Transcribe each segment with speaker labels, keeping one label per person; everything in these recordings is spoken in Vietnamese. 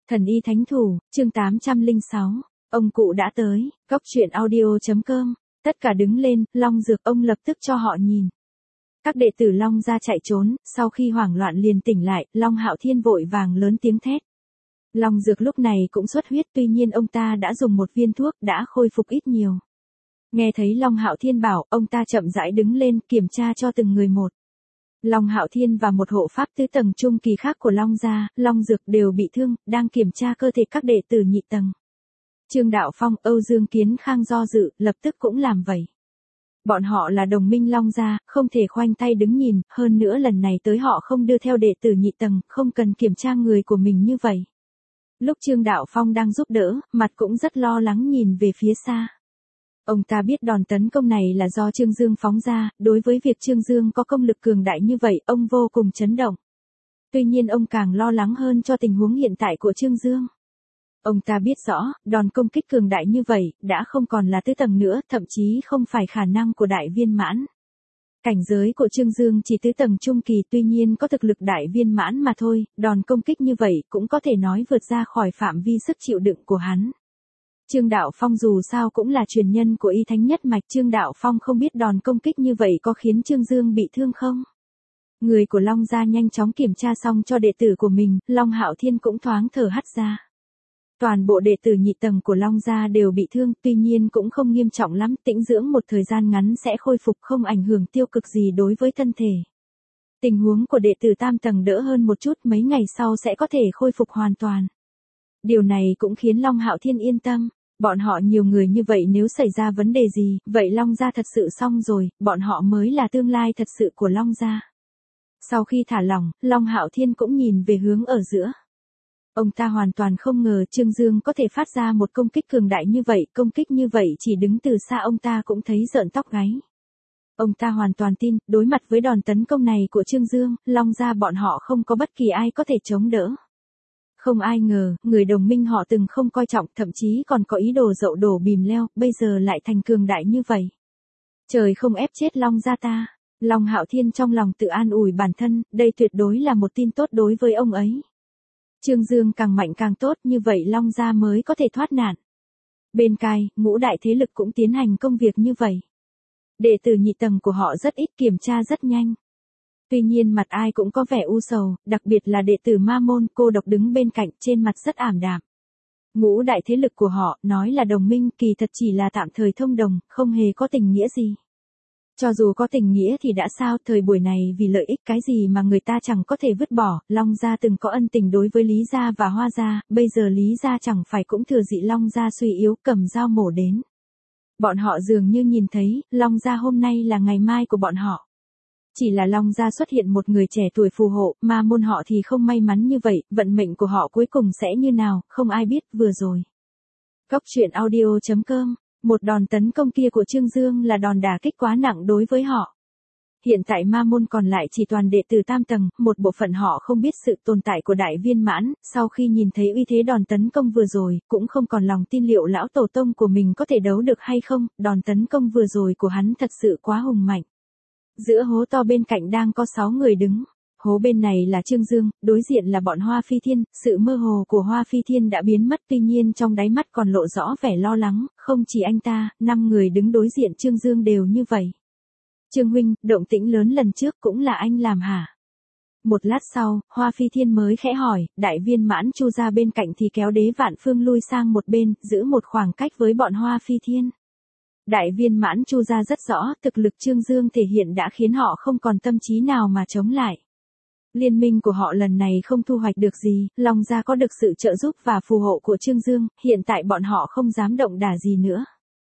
Speaker 1: Thần y thánh thủ, chương 806. Ông cụ đã tới, góc chuyện audio.com. Tất cả đứng lên, Long Dược ông lập tức cho họ nhìn. Các đệ tử Long gia chạy trốn, sau khi hoảng loạn liền tỉnh lại, Long Hạo Thiên vội vàng lớn tiếng thét. Long Dược lúc này cũng xuất huyết, tuy nhiên ông ta đã dùng một viên thuốc đã khôi phục ít nhiều. Nghe thấy Long Hạo Thiên bảo, ông ta chậm rãi đứng lên kiểm tra cho từng người một. Long Hạo Thiên và một hộ pháp tứ tầng trung kỳ khác của Long gia, Long Dược đều bị thương, đang kiểm tra cơ thể các đệ tử nhị tầng. Trương Đạo Phong, Âu Dương Kiến Khang do dự, lập tức cũng làm vậy. Bọn họ là đồng minh Long gia, không thể khoanh tay đứng nhìn, hơn nữa lần này tới họ không đưa theo đệ tử nhị tầng, không cần kiểm tra người của mình như vậy. Lúc Trương Đạo Phong đang giúp đỡ, mặt cũng rất lo lắng nhìn về phía xa. Ông ta biết đòn tấn công này là do Trương Dương phóng ra, đối với việc Trương Dương có công lực cường đại như vậy, ông vô cùng chấn động. Tuy nhiên ông càng lo lắng hơn cho tình huống hiện tại của Trương Dương. Ông ta biết rõ, đòn công kích cường đại như vậy, đã không còn là tứ tầng nữa, thậm chí không phải khả năng của đại viên mãn. Cảnh giới của Trương Dương chỉ tứ tầng trung kỳ, tuy nhiên có thực lực đại viên mãn mà thôi, đòn công kích như vậy cũng có thể nói vượt ra khỏi phạm vi sức chịu đựng của hắn. Trương Đạo Phong dù sao cũng là truyền nhân của Y Thánh nhất mạch, Trương Đạo Phong không biết đòn công kích như vậy có khiến Trương Dương bị thương không? Người của Long gia nhanh chóng kiểm tra xong cho đệ tử của mình, Long Hạo Thiên cũng thoáng thở hắt ra. Toàn bộ đệ tử nhị tầng của Long gia đều bị thương, tuy nhiên cũng không nghiêm trọng lắm, tĩnh dưỡng một thời gian ngắn sẽ khôi phục, không ảnh hưởng tiêu cực gì đối với thân thể. Tình huống của đệ tử tam tầng đỡ hơn một chút, mấy ngày sau sẽ có thể khôi phục hoàn toàn. Điều này cũng khiến Long Hạo Thiên yên tâm. Bọn họ nhiều người như vậy, nếu xảy ra vấn đề gì, vậy Long gia thật sự xong rồi, bọn họ mới là tương lai thật sự của Long gia. Sau khi thả lỏng, Long Hạo Thiên cũng nhìn về hướng ở giữa. Ông ta hoàn toàn không ngờ Trương Dương có thể phát ra một công kích cường đại như vậy, công kích như vậy chỉ đứng từ xa ông ta cũng thấy rợn tóc gáy. Ông ta hoàn toàn tin, đối mặt với đòn tấn công này của Trương Dương, Long gia bọn họ không có bất kỳ ai có thể chống đỡ. Không ai ngờ, người đồng minh họ từng không coi trọng, thậm chí còn có ý đồ dậu đổ bìm leo, bây giờ lại thành cường đại như vậy. Trời không ép chết Long gia ta. Long Hạo Thiên trong lòng tự an ủi bản thân, đây tuyệt đối là một tin tốt đối với ông ấy. Trương Dương càng mạnh càng tốt, như vậy Long gia mới có thể thoát nạn. Bên cai, ngũ đại thế lực cũng tiến hành công việc như vậy. Đệ tử nhị tầng của họ rất ít, kiểm tra rất nhanh. Tuy nhiên mặt ai cũng có vẻ u sầu, đặc biệt là đệ tử Ma Môn, cô độc đứng bên cạnh, trên mặt rất ảm đạm. Ngũ đại thế lực của họ, nói là đồng minh, kỳ thật chỉ là tạm thời thông đồng, không hề có tình nghĩa gì. Cho dù có tình nghĩa thì đã sao, thời buổi này vì lợi ích cái gì mà người ta chẳng có thể vứt bỏ. Long gia từng có ân tình đối với Lý gia và Hoa gia, bây giờ Lý gia chẳng phải cũng thừa dịp Long gia suy yếu, cầm dao mổ đến. Bọn họ dường như nhìn thấy, Long gia hôm nay là ngày mai của bọn họ. Chỉ là Long gia xuất hiện một người trẻ tuổi phù hộ, Ma Môn họ thì không may mắn như vậy, vận mệnh của họ cuối cùng sẽ như nào, không ai biết. Vừa rồi. Góc chuyện audio.com. Một đòn tấn công kia của Trương Dương là đòn đả kích quá nặng đối với họ. Hiện tại Ma Môn còn lại chỉ toàn đệ tử tam tầng, một bộ phận họ không biết sự tồn tại của đại viên mãn, sau khi nhìn thấy uy thế đòn tấn công vừa rồi, cũng không còn lòng tin liệu lão tổ tông của mình có thể đấu được hay không, đòn tấn công vừa rồi của hắn thật sự quá hùng mạnh. Giữa hố to bên cạnh đang có 6 người đứng. Hố bên này là Trương Dương, đối diện là bọn Hoa Phi Thiên, sự mơ hồ của Hoa Phi Thiên đã biến mất, tuy nhiên trong đáy mắt còn lộ rõ vẻ lo lắng, không chỉ anh ta, 5 người đứng đối diện Trương Dương đều như vậy. Trương huynh, động tĩnh lớn lần trước cũng là anh làm hả? Một lát sau, Hoa Phi Thiên mới khẽ hỏi, đại viên mãn Chu ra bên cạnh thì kéo Đế Vạn Phương lui sang một bên, giữ một khoảng cách với bọn Hoa Phi Thiên. Đại viên mãn Chu ra rất rõ, thực lực Trương Dương thể hiện đã khiến họ không còn tâm trí nào mà chống lại. Liên minh của họ lần này không thu hoạch được gì, Long gia có được sự trợ giúp và phù hộ của Trương Dương, hiện tại bọn họ không dám động đả gì nữa.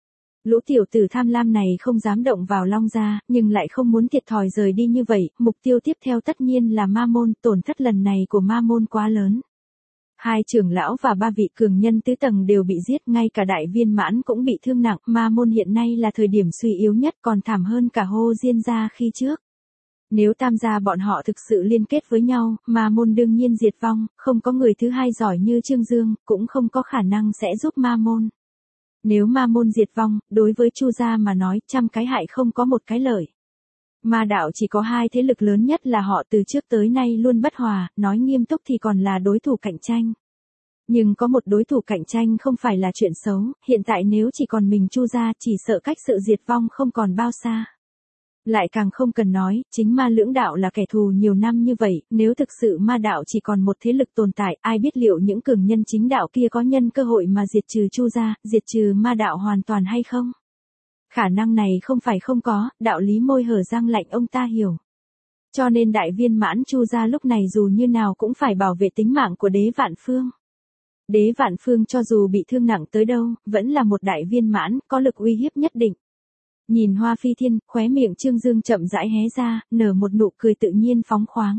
Speaker 1: Lũ tiểu tử tham lam này không dám động vào Long gia, nhưng lại không muốn thiệt thòi rời đi như vậy, mục tiêu tiếp theo tất nhiên là Ma Môn, tổn thất lần này của Ma Môn quá lớn. 2 trưởng lão và 3 vị cường nhân tứ tầng đều bị giết, ngay cả đại viên mãn cũng bị thương nặng, Ma Môn hiện nay là thời điểm suy yếu nhất, còn thảm hơn cả Hô Diên gia khi trước. Nếu tam gia bọn họ thực sự liên kết với nhau, Ma Môn đương nhiên diệt vong, không có người thứ hai giỏi như Trương Dương, cũng không có khả năng sẽ giúp Ma Môn. Nếu Ma Môn diệt vong, đối với Chu gia mà nói, trăm cái hại không có một cái lợi. Ma đạo chỉ có 2 thế lực lớn nhất là họ từ trước tới nay luôn bất hòa, nói nghiêm túc thì còn là đối thủ cạnh tranh. Nhưng có một đối thủ cạnh tranh không phải là chuyện xấu, hiện tại nếu chỉ còn mình Chu gia chỉ sợ cách sự diệt vong không còn bao xa. Lại càng không cần nói, chính ma lưỡng đạo là kẻ thù nhiều năm như vậy, nếu thực sự ma đạo chỉ còn một thế lực tồn tại, ai biết liệu những cường nhân chính đạo kia có nhân cơ hội mà diệt trừ Chu gia, diệt trừ ma đạo hoàn toàn hay không? Khả năng này không phải không có, đạo lý môi hở răng lạnh ông ta hiểu. Cho nên đại viên mãn Chu gia lúc này dù như nào cũng phải bảo vệ tính mạng của Đế Vạn Phương. Đế Vạn Phương cho dù bị thương nặng tới đâu, vẫn là một đại viên mãn, có lực uy hiếp nhất định. Nhìn Hoa Phi Thiên, khóe miệng Trương Dương chậm rãi hé ra, nở một nụ cười tự nhiên phóng khoáng.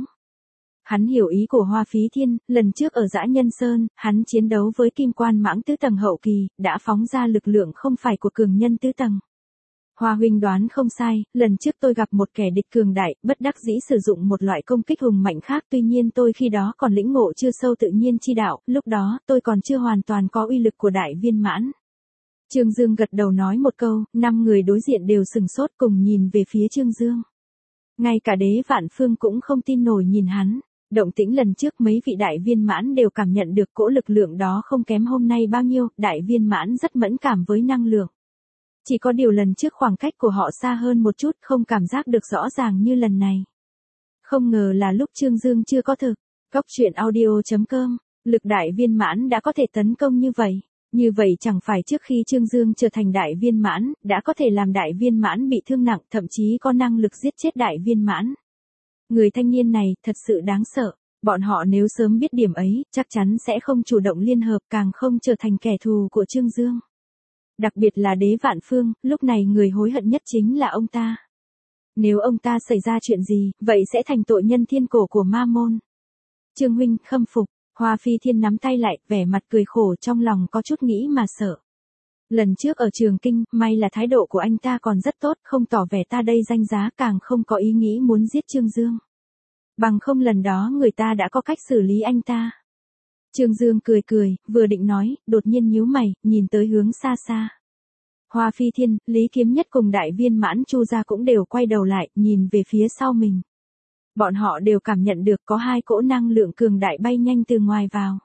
Speaker 1: Hắn hiểu ý của Hoa Phi Thiên, lần trước ở Dã Nhân Sơn, hắn chiến đấu với Kim Quan Mãng tứ tầng hậu kỳ, đã phóng ra lực lượng không phải của cường nhân tứ tầng. Hoa huynh đoán không sai, lần trước tôi gặp một kẻ địch cường đại, bất đắc dĩ sử dụng một loại công kích hùng mạnh khác, tuy nhiên tôi khi đó còn lĩnh ngộ chưa sâu tự nhiên chi đạo, lúc đó tôi còn chưa hoàn toàn có uy lực của đại viên mãn. Trương Dương gật đầu nói một câu, 5 người đối diện đều sừng sốt cùng nhìn về phía Trương Dương. Ngay cả Đế Vạn Phương cũng không tin nổi nhìn hắn. Động tĩnh lần trước mấy vị đại viên mãn đều cảm nhận được cỗ lực lượng đó không kém hôm nay bao nhiêu, đại viên mãn rất mẫn cảm với năng lượng. Chỉ có điều lần trước khoảng cách của họ xa hơn một chút, không cảm giác được rõ ràng như lần này. Không ngờ là lúc Trương Dương chưa có thực. Cóc truyện audio.com, lực đại viên mãn đã có thể tấn công như vậy. Như vậy chẳng phải trước khi Trương Dương trở thành đại viên mãn, đã có thể làm đại viên mãn bị thương nặng, thậm chí có năng lực giết chết đại viên mãn. Người thanh niên này thật sự đáng sợ, bọn họ nếu sớm biết điểm ấy, chắc chắn sẽ không chủ động liên hợp, càng không trở thành kẻ thù của Trương Dương. Đặc biệt là Đế Vạn Phương, lúc này người hối hận nhất chính là ông ta. Nếu ông ta xảy ra chuyện gì, vậy sẽ thành tội nhân thiên cổ của ma môn. Trương huynh khâm phục. Hoa Phi Thiên nắm tay lại, vẻ mặt cười khổ trong lòng có chút nghĩ mà sợ. Lần trước ở Trường Kinh, may là thái độ của anh ta còn rất tốt, không tỏ vẻ ta đây danh giá, càng không có ý nghĩ muốn giết Trương Dương. Bằng không lần đó người ta đã có cách xử lý anh ta. Trương Dương cười cười, vừa định nói, đột nhiên nhíu mày, nhìn tới hướng xa xa. Hoa Phi Thiên, Lý Kiếm Nhất cùng đại viên mãn Chu gia cũng đều quay đầu lại, nhìn về phía sau mình. Bọn họ đều cảm nhận được có 2 cỗ năng lượng cường đại bay nhanh từ ngoài vào.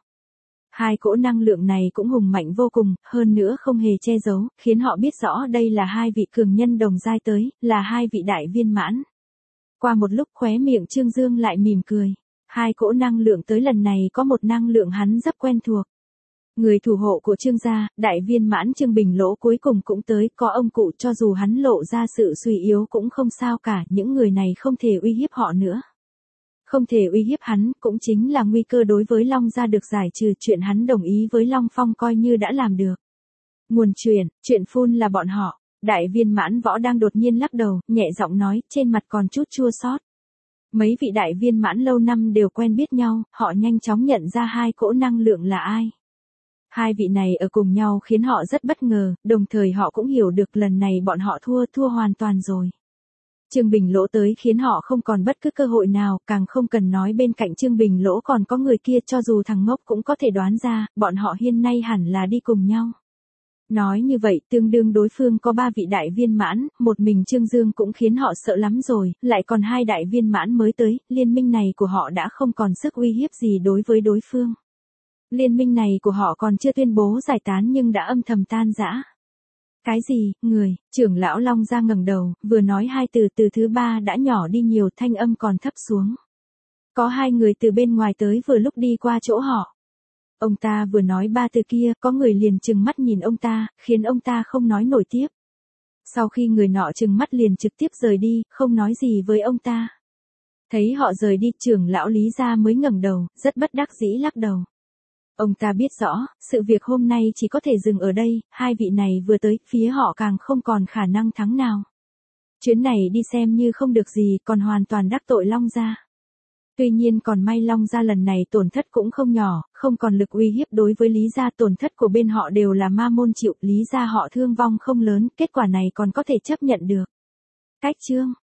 Speaker 1: 2 cỗ năng lượng này cũng hùng mạnh vô cùng, hơn nữa không hề che giấu, khiến họ biết rõ đây là 2 vị cường nhân đồng giai tới, là 2 vị đại viên mãn. Qua một lúc khóe miệng Trương Dương lại mỉm cười. 2 cỗ năng lượng tới lần này có một năng lượng hắn rất quen thuộc. Người thủ hộ của Trương gia, đại viên mãn Trương Bình Lỗ cuối cùng cũng tới, có ông cụ cho dù hắn lộ ra sự suy yếu cũng không sao cả, những người này không thể uy hiếp họ nữa. Không thể uy hiếp hắn, cũng chính là nguy cơ đối với Long gia được giải trừ, chuyện hắn đồng ý với Long Phong coi như đã làm được. Nguồn chuyện phun là bọn họ. Đại viên mãn Võ đang đột nhiên lắc đầu, nhẹ giọng nói, trên mặt còn chút chua xót. Mấy vị đại viên mãn lâu năm đều quen biết nhau, họ nhanh chóng nhận ra 2 cỗ năng lượng là ai. 2 vị này ở cùng nhau khiến họ rất bất ngờ, đồng thời họ cũng hiểu được lần này bọn họ thua hoàn toàn rồi. Trương Bình Lỗ tới khiến họ không còn bất cứ cơ hội nào, càng không cần nói bên cạnh Trương Bình Lỗ còn có người kia, cho dù thằng ngốc cũng có thể đoán ra, bọn họ hiện nay hẳn là đi cùng nhau. Nói như vậy, tương đương đối phương có 3 vị đại viên mãn, một mình Trương Dương cũng khiến họ sợ lắm rồi, lại còn 2 đại viên mãn mới tới, liên minh này của họ đã không còn sức uy hiếp gì đối với đối phương. Liên minh này của họ còn chưa tuyên bố giải tán nhưng đã âm thầm tan rã. Cái gì, người, trưởng lão Long gia ngẩng đầu, vừa nói 2 từ, từ thứ 3 đã nhỏ đi nhiều, thanh âm còn thấp xuống. Có 2 người từ bên ngoài tới vừa lúc đi qua chỗ họ. Ông ta vừa nói 3 từ kia, có người liền trừng mắt nhìn ông ta, khiến ông ta không nói nổi tiếp. Sau khi người nọ trừng mắt liền trực tiếp rời đi, không nói gì với ông ta. Thấy họ rời đi, trưởng lão Lý gia mới ngẩng đầu, rất bất đắc dĩ lắc đầu. Ông ta biết rõ, sự việc hôm nay chỉ có thể dừng ở đây, 2 vị này vừa tới, phía họ càng không còn khả năng thắng nào. Chuyến này đi xem như không được gì, còn hoàn toàn đắc tội Long gia. Tuy nhiên còn may Long gia lần này tổn thất cũng không nhỏ, không còn lực uy hiếp đối với Lý gia, tổn thất của bên họ đều là ma môn chịu, Lý gia họ thương vong không lớn, kết quả này còn có thể chấp nhận được. Cách chương